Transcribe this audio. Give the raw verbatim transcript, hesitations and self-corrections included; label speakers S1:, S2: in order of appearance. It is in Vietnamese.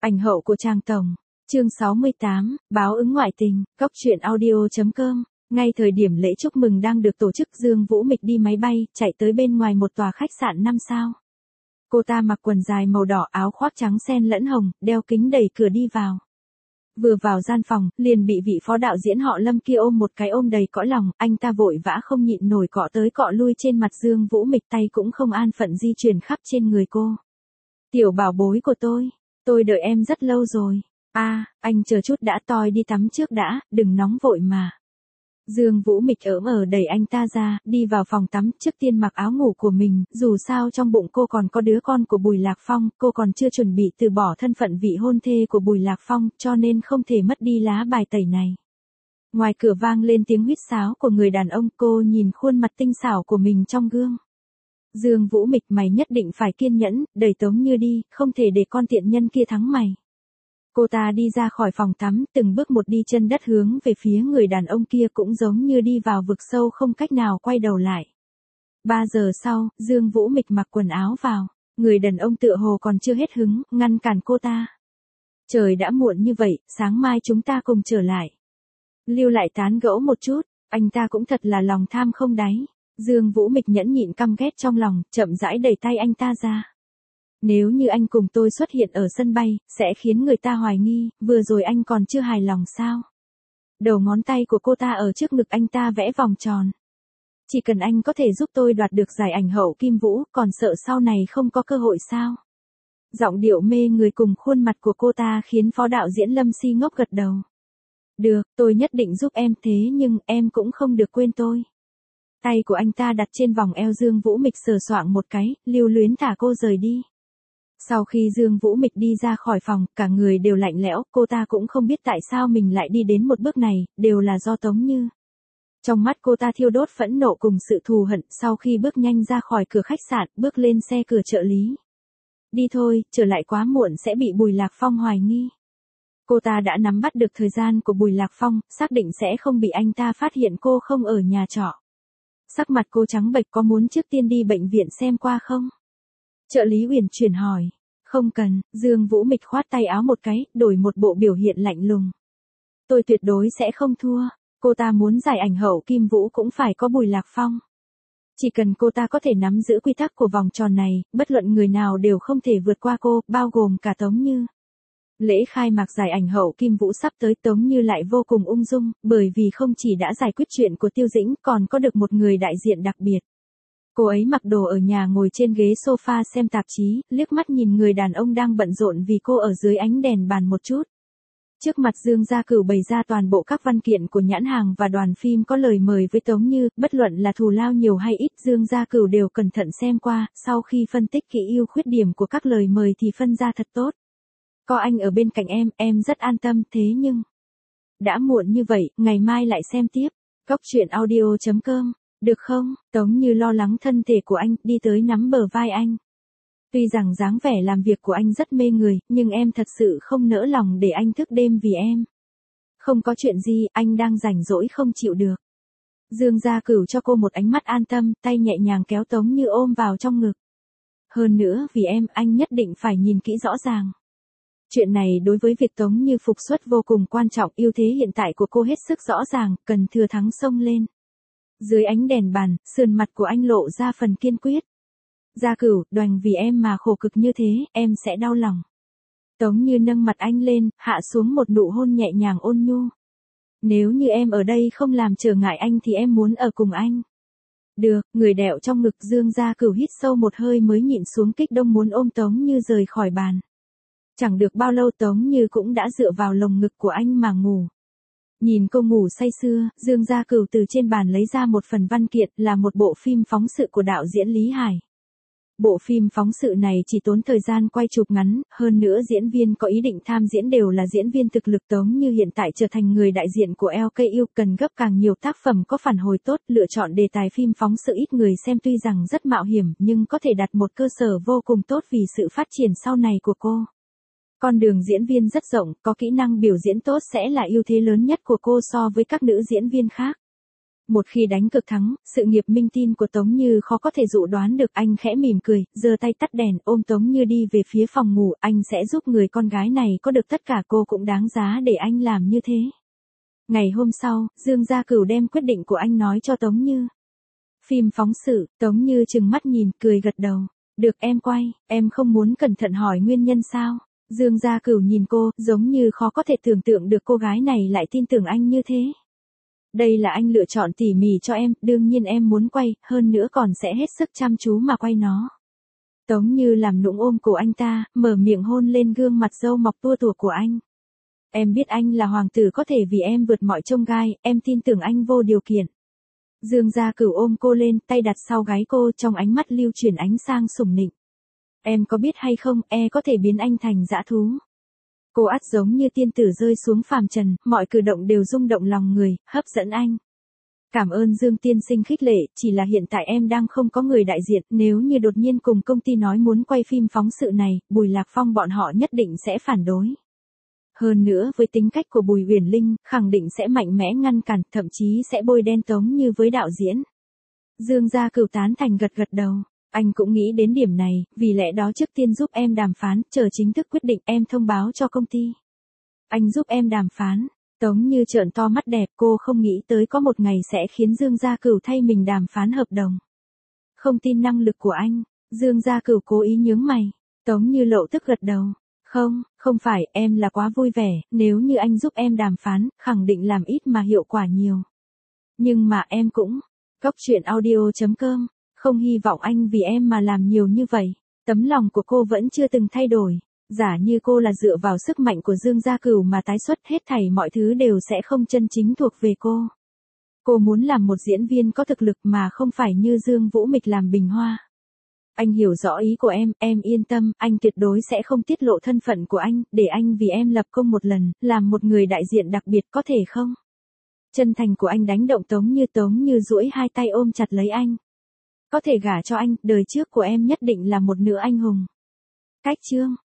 S1: Ảnh hậu của Trang Tổng. Chương sáu mươi tám, báo ứng ngoại tình, góc truyện audio.com. Ngay thời điểm lễ chúc mừng đang được tổ chức, Dương Vũ Mịch đi máy bay, chạy tới bên ngoài một tòa khách sạn năm sao. Cô ta mặc quần dài màu đỏ, áo khoác trắng xen lẫn hồng, đeo kính đẩy cửa đi vào. Vừa vào gian phòng, liền bị vị phó đạo diễn họ Lâm kia ôm một cái ôm đầy cõi lòng, anh ta vội vã không nhịn nổi cọ tới cọ lui trên mặt Dương Vũ Mịch, tay cũng không an phận di chuyển khắp trên người cô. Tiểu bảo bối của tôi, tôi đợi em rất lâu rồi. A, à, anh chờ chút đã, tôi đi tắm trước đã, đừng nóng vội mà. Dương Vũ Mịch ỡm ở đẩy anh ta ra, đi vào phòng tắm, trước tiên mặc áo ngủ của mình, dù sao trong bụng cô còn có đứa con của Bùi Lạc Phong, cô còn chưa chuẩn bị từ bỏ thân phận vị hôn thê của Bùi Lạc Phong, cho nên không thể mất đi lá bài tẩy này. Ngoài cửa vang lên tiếng huýt sáo của người đàn ông, cô nhìn khuôn mặt tinh xảo của mình trong gương. Dương Vũ Mịch, mày nhất định phải kiên nhẫn, đẩy Tống Như đi, không thể để con tiện nhân kia thắng mày. Cô ta đi ra khỏi phòng tắm, từng bước một đi chân đất hướng về phía người đàn ông kia, cũng giống như đi vào vực sâu không cách nào quay đầu lại. Ba giờ sau, Dương Vũ Mịch mặc quần áo vào, người đàn ông tựa hồ còn chưa hết hứng, ngăn cản cô ta. Trời đã muộn như vậy, sáng mai chúng ta cùng trở lại. Lưu lại tán gẫu một chút, anh ta cũng thật là lòng tham không đáy. Dương Vũ Mịch nhẫn nhịn căm ghét trong lòng, chậm rãi đẩy tay anh ta ra. Nếu như anh cùng tôi xuất hiện ở sân bay, sẽ khiến người ta hoài nghi, vừa rồi anh còn chưa hài lòng sao? Đầu ngón tay của cô ta ở trước ngực anh ta vẽ vòng tròn. Chỉ cần anh có thể giúp tôi đoạt được giải ảnh hậu Kim Vũ, còn sợ sau này không có cơ hội sao? Giọng điệu mê người cùng khuôn mặt của cô ta khiến phó đạo diễn Lâm Si ngốc gật đầu. Được, tôi nhất định giúp em, thế nhưng em cũng không được quên tôi. Tay của anh ta đặt trên vòng eo Dương Vũ Mịch, sờ soạng một cái, lưu luyến thả cô rời đi. Sau khi Dương Vũ Mịch đi ra khỏi phòng, cả người đều lạnh lẽo, cô ta cũng không biết tại sao mình lại đi đến một bước này, đều là do Tống Như. Trong mắt cô ta thiêu đốt phẫn nộ cùng sự thù hận, sau khi bước nhanh ra khỏi cửa khách sạn, bước lên xe cửa trợ lý. Đi thôi, trở lại quá muộn sẽ bị Bùi Lạc Phong hoài nghi. Cô ta đã nắm bắt được thời gian của Bùi Lạc Phong, xác định sẽ không bị anh ta phát hiện cô không ở nhà trọ. Sắc mặt cô trắng bệch, có muốn trước tiên đi bệnh viện xem qua không? Trợ lý uyển chuyển hỏi. Không cần, Dương Vũ Mịch khoát tay áo một cái, đổi một bộ biểu hiện lạnh lùng. Tôi tuyệt đối sẽ không thua, cô ta muốn giải ảnh hậu Kim Vũ cũng phải có Bùi Lạc Phong. Chỉ cần cô ta có thể nắm giữ quy tắc của vòng tròn này, bất luận người nào đều không thể vượt qua cô, bao gồm cả Tống Như. Lễ khai mạc giải ảnh hậu Kim Vũ sắp tới, Tống Như lại vô cùng ung dung, bởi vì không chỉ đã giải quyết chuyện của Tiêu Dĩnh, còn có được một người đại diện đặc biệt. Cô ấy mặc đồ ở nhà, ngồi trên ghế sofa xem tạp chí, liếc mắt nhìn người đàn ông đang bận rộn vì cô ở dưới ánh đèn bàn một chút. Trước mặt Dương Gia Cửu bày ra toàn bộ các văn kiện của nhãn hàng và đoàn phim có lời mời với Tống Như, bất luận là thù lao nhiều hay ít, Dương Gia Cửu đều cẩn thận xem qua, sau khi phân tích kỹ ưu khuyết điểm của các lời mời thì phân ra thật tốt. Có anh ở bên cạnh em, em rất an tâm, thế nhưng... Đã muộn như vậy, ngày mai lại xem tiếp. Góc truyện audio.com. Được không? Tống Như lo lắng thân thể của anh, đi tới nắm bờ vai anh. Tuy rằng dáng vẻ làm việc của anh rất mê người, nhưng em thật sự không nỡ lòng để anh thức đêm vì em. Không có chuyện gì, anh đang rảnh rỗi không chịu được. Dương Gia Cửu cho cô một ánh mắt an tâm, tay nhẹ nhàng kéo Tống Như ôm vào trong ngực. Hơn nữa, vì em, anh nhất định phải nhìn kỹ rõ ràng. Chuyện này đối với việc Tống Như phục xuất vô cùng quan trọng, ưu thế hiện tại của cô hết sức rõ ràng, cần thừa thắng xông lên. Dưới ánh đèn bàn, sườn mặt của anh lộ ra phần kiên quyết. Gia Cửu, đoành vì em mà khổ cực như thế, em sẽ đau lòng. Tống Như nâng mặt anh lên, hạ xuống một nụ hôn nhẹ nhàng ôn nhu. Nếu như em ở đây không làm trở ngại anh thì em muốn ở cùng anh. Được, người đẹo trong ngực. Dương Gia Cửu hít sâu một hơi mới nhịn xuống kích động muốn ôm Tống Như rời khỏi bàn. Chẳng được bao lâu Tống Như cũng đã dựa vào lồng ngực của anh mà ngủ. Nhìn cô ngủ say sưa, Dương Gia Cửu từ trên bàn lấy ra một phần văn kiện, là một bộ phim phóng sự của đạo diễn Lý Hải. Bộ phim phóng sự này chỉ tốn thời gian quay chụp ngắn, hơn nữa diễn viên có ý định tham diễn đều là diễn viên thực lực. Tống Như hiện tại trở thành người đại diện của lờ ca u, cần gấp càng nhiều tác phẩm có phản hồi tốt, lựa chọn đề tài phim phóng sự ít người xem tuy rằng rất mạo hiểm, nhưng có thể đặt một cơ sở vô cùng tốt vì sự phát triển sau này của cô. Con đường diễn viên rất rộng, có kỹ năng biểu diễn tốt sẽ là ưu thế lớn nhất của cô so với các nữ diễn viên khác. Một khi đánh cực thắng, sự nghiệp minh tin của Tống Như khó có thể dự đoán được. Anh khẽ mỉm cười, giơ tay tắt đèn, ôm Tống Như đi về phía phòng ngủ. Anh sẽ giúp người con gái này có được tất cả, cô cũng đáng giá để anh làm như thế. Ngày hôm sau, Dương Gia Cửu đem quyết định của anh nói cho Tống Như. Phim phóng sự, Tống Như trừng mắt nhìn, cười gật đầu. Được, em quay, em không muốn cẩn thận hỏi nguyên nhân sao? Dương Gia Cửu nhìn cô, giống như khó có thể tưởng tượng được cô gái này lại tin tưởng anh như thế. Đây là anh lựa chọn tỉ mỉ cho em, đương nhiên em muốn quay, hơn nữa còn sẽ hết sức chăm chú mà quay nó. Tống Như làm nũng ôm cổ anh ta, mở miệng hôn lên gương mặt râu mọc tua tủa của anh. Em biết anh là hoàng tử có thể vì em vượt mọi chông gai, em tin tưởng anh vô điều kiện. Dương Gia Cửu ôm cô lên, tay đặt sau gáy cô, trong ánh mắt lưu chuyển ánh sang sủng nịnh. Em có biết hay không, e có thể biến anh thành dã thú. Cô ắt giống như tiên tử rơi xuống phàm trần, mọi cử động đều rung động lòng người, hấp dẫn anh. Cảm ơn Dương tiên sinh khích lệ, chỉ là hiện tại em đang không có người đại diện, nếu như đột nhiên cùng công ty nói muốn quay phim phóng sự này, Bùi Lạc Phong bọn họ nhất định sẽ phản đối. Hơn nữa với tính cách của Bùi Uyển Linh, khẳng định sẽ mạnh mẽ ngăn cản, thậm chí sẽ bôi đen Tống Như với đạo diễn. Dương Gia Cửu tán thành gật gật đầu. Anh cũng nghĩ đến điểm này, vì lẽ đó trước tiên giúp em đàm phán, chờ chính thức quyết định em thông báo cho công ty. Anh giúp em đàm phán. Tống Như trợn to mắt đẹp, cô không nghĩ tới có một ngày sẽ khiến Dương Gia Cửu thay mình đàm phán hợp đồng. Không tin năng lực của anh. Dương Gia Cửu cố ý nhướng mày. Tống Như lộ tức gật đầu. Không, không phải, em là quá vui vẻ, nếu như anh giúp em đàm phán, khẳng định làm ít mà hiệu quả nhiều. Nhưng mà em cũng, Cóc truyện audio chấm com, không hy vọng anh vì em mà làm nhiều như vậy. Tấm lòng của cô vẫn chưa từng thay đổi. Giả như cô là dựa vào sức mạnh của Dương Gia Cửu mà tái xuất, hết thảy mọi thứ đều sẽ không chân chính thuộc về cô. Cô muốn làm một diễn viên có thực lực mà không phải như Dương Vũ Mịch làm bình hoa. Anh hiểu rõ ý của em, em yên tâm, anh tuyệt đối sẽ không tiết lộ thân phận của anh, để anh vì em lập công một lần, làm một người đại diện đặc biệt, có thể không? Chân thành của anh đánh động Tống Như. Tống Như duỗi hai tay ôm chặt lấy anh. Có thể gả cho anh, đời trước của em nhất định là một nữ anh hùng. Cách chương